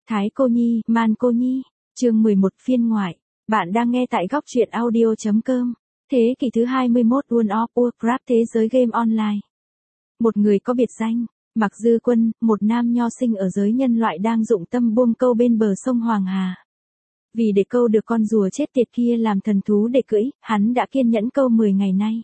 Thái Cô Nhi, Man Cô Nhi, chương 11 phiên ngoại. Bạn đang nghe tại góc truyện audio.com. Thế kỷ thứ 21 World of Warcraft thế giới game online. Một người có biệt danh, Mạc Dư Quân, một nam nho sinh ở giới nhân loại đang dụng tâm buông câu bên bờ sông Hoàng Hà. Vì để câu được con rùa chết tiệt kia làm thần thú để cưỡi, hắn đã kiên nhẫn câu 10 ngày nay.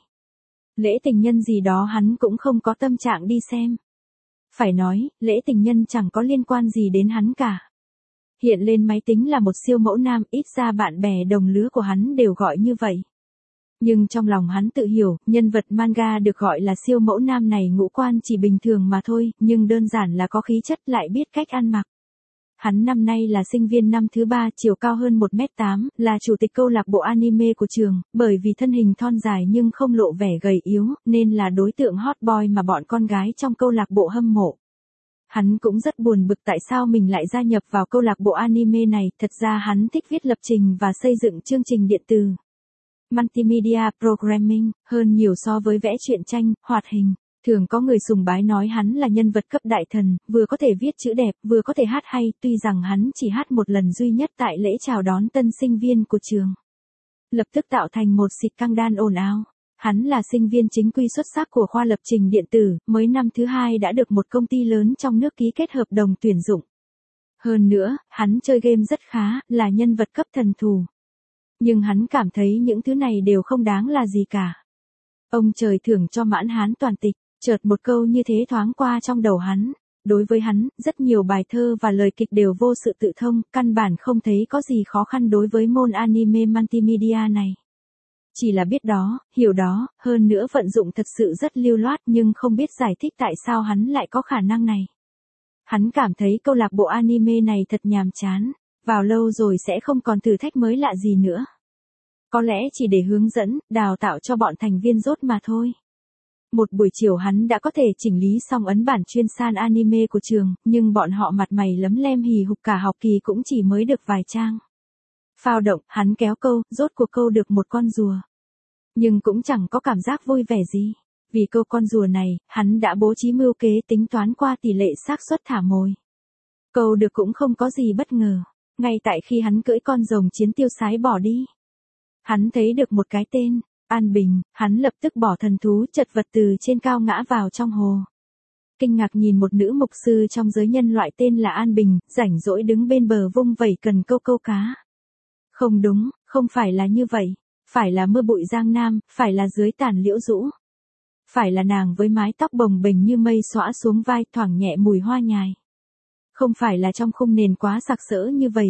Lễ tình nhân gì đó hắn cũng không có tâm trạng đi xem. Phải nói, lễ tình nhân chẳng có liên quan gì đến hắn cả. Hiện lên máy tính là một siêu mẫu nam, ít ra bạn bè đồng lứa của hắn đều gọi như vậy. Nhưng trong lòng hắn tự hiểu, nhân vật manga được gọi là siêu mẫu nam này ngũ quan chỉ bình thường mà thôi, nhưng đơn giản là có khí chất lại biết cách ăn mặc. Hắn năm nay là sinh viên năm thứ 3, chiều cao hơn 1m8, là chủ tịch câu lạc bộ anime của trường, bởi vì thân hình thon dài nhưng không lộ vẻ gầy yếu, nên là đối tượng hot boy mà bọn con gái trong câu lạc bộ hâm mộ. Hắn cũng rất buồn bực tại sao mình lại gia nhập vào câu lạc bộ anime này, thật ra hắn thích viết lập trình và xây dựng chương trình điện tử. Multimedia Programming, hơn nhiều so với vẽ truyện tranh, hoạt hình. Thường có người sùng bái nói hắn là nhân vật cấp đại thần, vừa có thể viết chữ đẹp, vừa có thể hát hay, tuy rằng hắn chỉ hát một lần duy nhất tại lễ chào đón tân sinh viên của trường. Lập tức tạo thành một xịt căng đan ồn ào. Hắn là sinh viên chính quy xuất sắc của khoa lập trình điện tử, mới năm thứ 2 đã được một công ty lớn trong nước ký kết hợp đồng tuyển dụng. Hơn nữa, hắn chơi game rất khá, là nhân vật cấp thần thù. Nhưng hắn cảm thấy những thứ này đều không đáng là gì cả. Ông trời thưởng cho mãn hán toàn tịch, chợt một câu như thế thoáng qua trong đầu hắn. Đối với hắn, rất nhiều bài thơ và lời kịch đều vô sự tự thông, căn bản không thấy có gì khó khăn đối với môn anime multimedia này. Chỉ là biết đó, hiểu đó, hơn nữa vận dụng thật sự rất lưu loát nhưng không biết giải thích tại sao hắn lại có khả năng này. Hắn cảm thấy câu lạc bộ anime này thật nhàm chán, vào lâu rồi sẽ không còn thử thách mới lạ gì nữa. Có lẽ chỉ để hướng dẫn, đào tạo cho bọn thành viên rốt mà thôi. Một buổi chiều hắn đã có thể chỉnh lý xong ấn bản chuyên san anime của trường, nhưng bọn họ mặt mày lấm lem hì hục cả học kỳ cũng chỉ mới được vài trang. Phao động, hắn kéo câu, rốt cuộc câu được một con rùa. Nhưng cũng chẳng có cảm giác vui vẻ gì. Vì câu con rùa này, hắn đã bố trí mưu kế tính toán qua tỷ lệ xác suất thả mồi. Câu được cũng không có gì bất ngờ. Ngay tại khi hắn cưỡi con rồng chiến tiêu sái bỏ đi. Hắn thấy được một cái tên, An Bình, hắn lập tức bỏ thần thú chật vật từ trên cao ngã vào trong hồ. Kinh ngạc nhìn một nữ mục sư trong giới nhân loại tên là An Bình, rảnh rỗi đứng bên bờ vung vẩy cần câu câu cá. Không đúng, không phải là như vậy. Phải là mưa bụi giang nam, phải là dưới tàn liễu rũ. Phải là nàng với mái tóc bồng bềnh như mây xõa xuống vai thoảng nhẹ mùi hoa nhài. Không phải là trong khung nền quá sặc sỡ như vậy,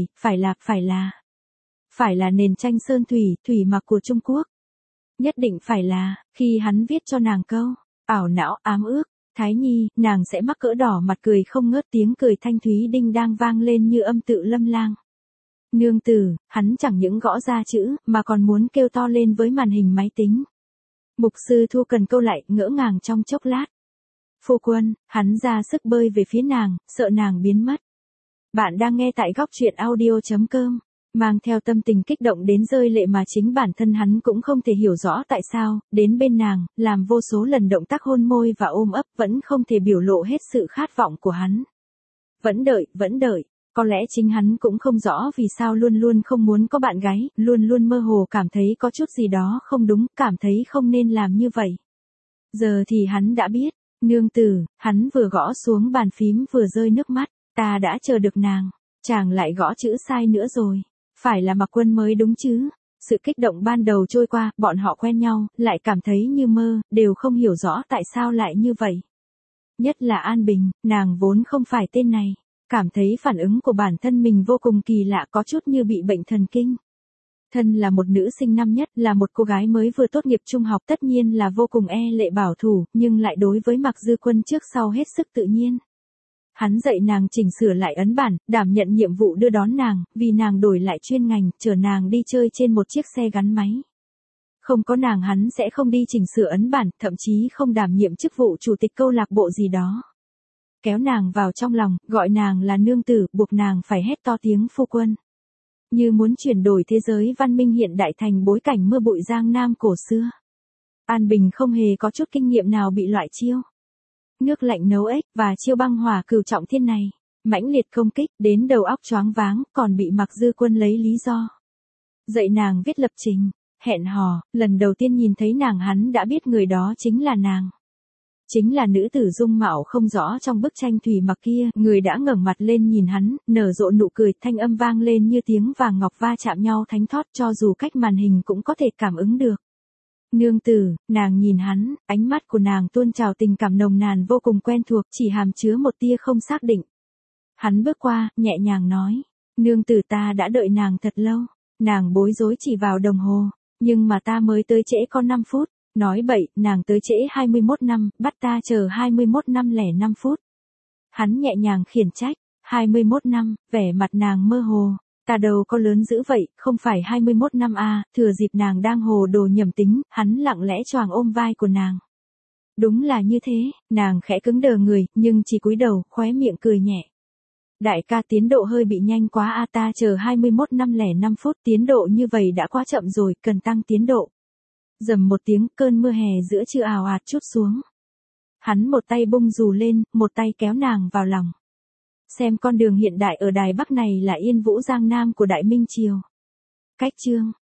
phải là nền tranh sơn thủy mặc của Trung Quốc. Nhất định phải là, khi hắn viết cho nàng câu, ảo não ám ước, Thái Nhi, nàng sẽ mắc cỡ đỏ mặt cười không ngớt tiếng cười thanh thúy đinh đang vang lên như âm tự lâm lang. Nương tử, hắn chẳng những gõ ra chữ, mà còn muốn kêu to lên với màn hình máy tính. Mục sư thu cần câu lại, ngỡ ngàng trong chốc lát. Phu quân, hắn ra sức bơi về phía nàng, sợ nàng biến mất. Bạn đang nghe tại góc truyện audio.com, mang theo tâm tình kích động đến rơi lệ mà chính bản thân hắn cũng không thể hiểu rõ tại sao, đến bên nàng, làm vô số lần động tác hôn môi và ôm ấp vẫn không thể biểu lộ hết sự khát vọng của hắn. Vẫn đợi. Có lẽ chính hắn cũng không rõ vì sao luôn luôn không muốn có bạn gái, luôn luôn mơ hồ cảm thấy có chút gì đó không đúng, cảm thấy không nên làm như vậy. Giờ thì hắn đã biết, nương tử, hắn vừa gõ xuống bàn phím vừa rơi nước mắt, ta đã chờ được nàng, chàng lại gõ chữ sai nữa rồi, phải là Mạc Quân mới đúng chứ. Sự kích động ban đầu trôi qua, bọn họ quen nhau, lại cảm thấy như mơ, đều không hiểu rõ tại sao lại như vậy. Nhất là An Bình, nàng vốn không phải tên này. Cảm thấy phản ứng của bản thân mình vô cùng kỳ lạ có chút như bị bệnh thần kinh. Thân là một nữ sinh năm nhất, là một cô gái mới vừa tốt nghiệp trung học tất nhiên là vô cùng e lệ bảo thủ, nhưng lại đối với Mạc Dư Quân trước sau hết sức tự nhiên. Hắn dạy nàng chỉnh sửa lại ấn bản, đảm nhận nhiệm vụ đưa đón nàng, vì nàng đổi lại chuyên ngành, chở nàng đi chơi trên một chiếc xe gắn máy. Không có nàng hắn sẽ không đi chỉnh sửa ấn bản, thậm chí không đảm nhiệm chức vụ chủ tịch câu lạc bộ gì đó. Kéo nàng vào trong lòng, gọi nàng là nương tử, buộc nàng phải hét to tiếng phu quân. Như muốn chuyển đổi thế giới văn minh hiện đại thành bối cảnh mưa bụi giang nam cổ xưa. An Bình không hề có chút kinh nghiệm nào bị loại chiêu nước lạnh nấu ếch và chiêu băng hỏa cửu trọng thiên này. Mãnh liệt công kích, đến đầu óc choáng váng, còn bị Mạc Dư Quân lấy lý do dạy nàng viết lập trình, hẹn hò, lần đầu tiên nhìn thấy nàng hắn đã biết người đó chính là nàng. Chính là nữ tử dung mạo không rõ trong bức tranh thủy mặc kia, người đã ngẩng mặt lên nhìn hắn, nở rộ nụ cười, thanh âm vang lên như tiếng vàng ngọc va chạm nhau thánh thót, cho dù cách màn hình cũng có thể cảm ứng được. Nương tử, nàng nhìn hắn, ánh mắt của nàng tuôn trào tình cảm nồng nàn vô cùng quen thuộc, chỉ hàm chứa một tia không xác định. Hắn bước qua, nhẹ nhàng nói, nương tử ta đã đợi nàng thật lâu. Nàng bối rối chỉ vào đồng hồ, nhưng mà ta mới tới trễ có 5 phút. Nói bậy, nàng tới trễ 21 năm, bắt ta chờ 21 năm lẻ 5 phút. Hắn nhẹ nhàng khiển trách, 21 năm, vẻ mặt nàng mơ hồ. Ta đâu có lớn dữ vậy, không phải 21 năm à, thừa dịp nàng đang hồ đồ nhầm tính, hắn lặng lẽ choàng ôm vai của nàng. Đúng là như thế, nàng khẽ cứng đờ người, nhưng chỉ cúi đầu, khóe miệng cười nhẹ. Đại ca tiến độ hơi bị nhanh quá a, ta chờ 21 năm lẻ 5 phút, tiến độ như vậy đã quá chậm rồi, cần tăng tiến độ. Rầm một tiếng, cơn mưa hè giữa trưa ào ạt trút xuống. Hắn một tay bung dù lên, một tay kéo nàng vào lòng. Xem con đường hiện đại ở Đài Bắc này là Yên Vũ Giang Nam của Đại Minh Triều. Cách chương